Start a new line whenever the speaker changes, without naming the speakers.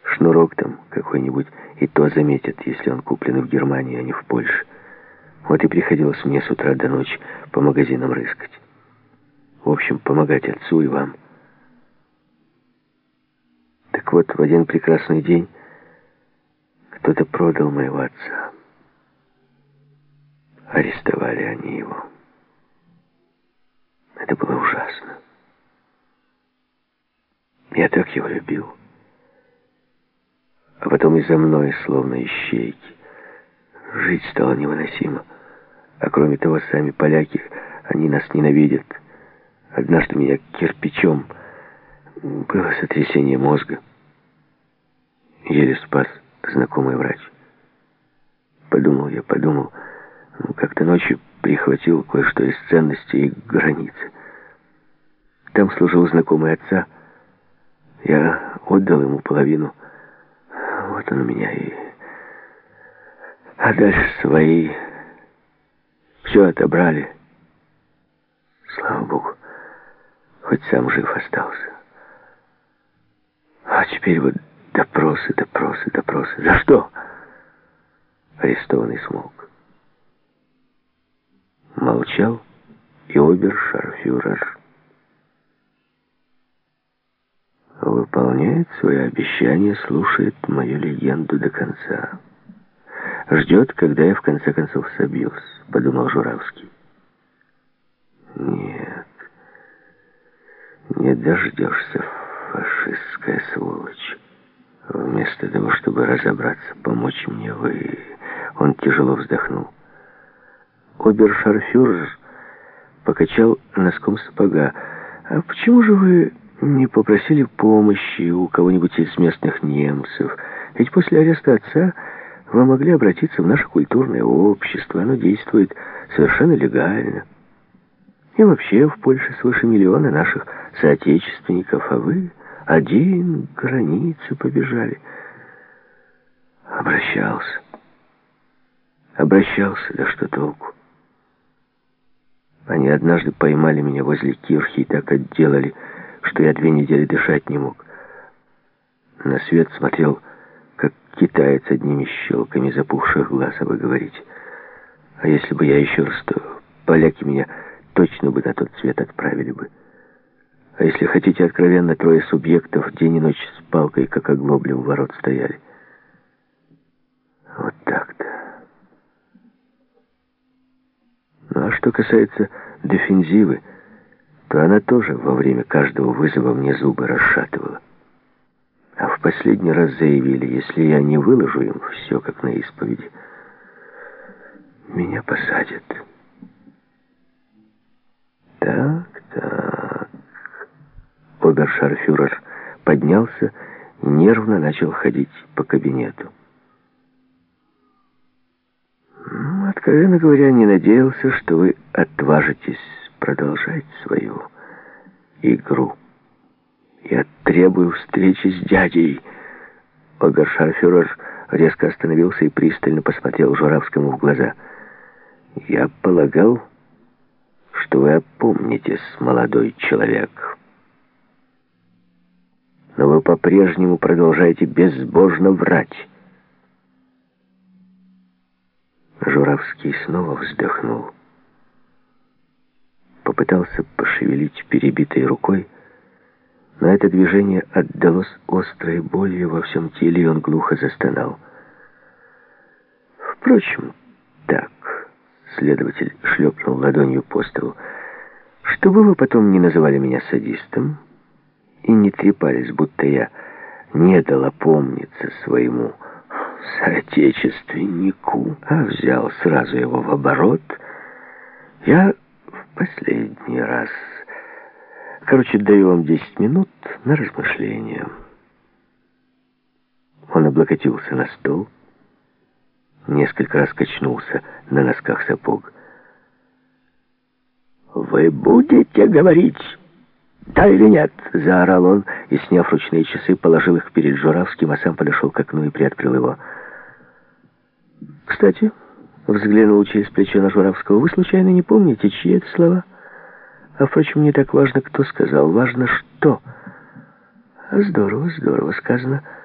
Шнурок там какой-нибудь и то заметят, если он куплен в Германии, а не в Польше. Вот и приходилось мне с утра до ночи по магазинам рыскать. В общем, помогать отцу и вам. Так вот, в один прекрасный день кто-то продал моего отца. Арестовали они его. Это было ужасно. Я так его любил. А потом и за мной, словно ищейки. Жить стало невыносимо. А кроме того, сами поляки, они нас ненавидят. Однажды меня кирпичом... Было сотрясение мозга. Еле спас знакомый врач. Подумал, как-то ночью прихватил кое-что из ценностей и границы. Там служил знакомый отца. Я отдал ему половину. Вот он у меня и... А дальше свои... Все отобрали. Слава Богу, хоть сам жив остался. А теперь вот допросы. За что? Арестованный смолк. Молчал и обершарфюрер. Выполняет свои обещания, слушает мою легенду до конца. Ждет, когда я в конце концов собьюсь, подумал Журавский. Нет, не дождешься, фашистская сволочь. Вместо того, чтобы разобраться, помочь мне, вы... Он тяжело вздохнул. Обершарфюрер покачал носком сапога. А почему же вы не попросили помощи у кого-нибудь из местных немцев? Ведь после ареста отца вы могли обратиться в наше культурное общество. Оно действует совершенно легально. И вообще в Польше свыше миллиона наших соотечественников, а вы один к границе побежали. Обращался, да что толку? Они однажды поймали меня возле кирхи и так отделали, что я 2 недели дышать не мог. На свет смотрел, как китаец одними щелками запухших глаз, а вы говорите. А если бы я еще раз, то поляки меня точно бы на тот свет отправили бы. А если хотите откровенно, 3 субъектов день и ночь с палкой, как оглобли у ворот стояли. Вот так-то. Ну а что касается дефензивы, то она тоже во время каждого вызова мне зубы расшатывала. А в последний раз заявили, если я не выложу им все, как на исповеди, меня посадят. Так. Обершарфюрер поднялся и нервно начал ходить по кабинету. Откровенно говоря, не надеялся, что вы отважитесь продолжать свою игру. Я требую встречи с дядей. Обершарфюрер резко остановился и пристально посмотрел Журавскому в глаза. Я полагал, что вы опомнитесь, молодой человек. Но вы по-прежнему продолжаете безбожно врать. Журавский снова вздохнул. Попытался пошевелить перебитой рукой, но это движение отдалось острой болью во всем теле, и он глухо застонал. Впрочем, так, следователь шлепнул ладонью по столу, чтобы вы потом не называли меня садистом и не трепались, будто я не дал опомниться своему соотечественнику, а взял сразу его в оборот, я в последний раз... Короче, даю вам 10 минут на размышление. Он облокотился на стол, несколько раз качнулся на носках сапог. «Вы будете говорить, да или нет?» — заорал он, и, сняв ручные часы, положил их перед Журавским, а сам подошел к окну и приоткрыл его. «Кстати», — взглянул через плечо на Журавского, — «вы случайно не помните, чьи это слова? А, впрочем, не так важно, кто сказал, важно, что». «Здорово сказано».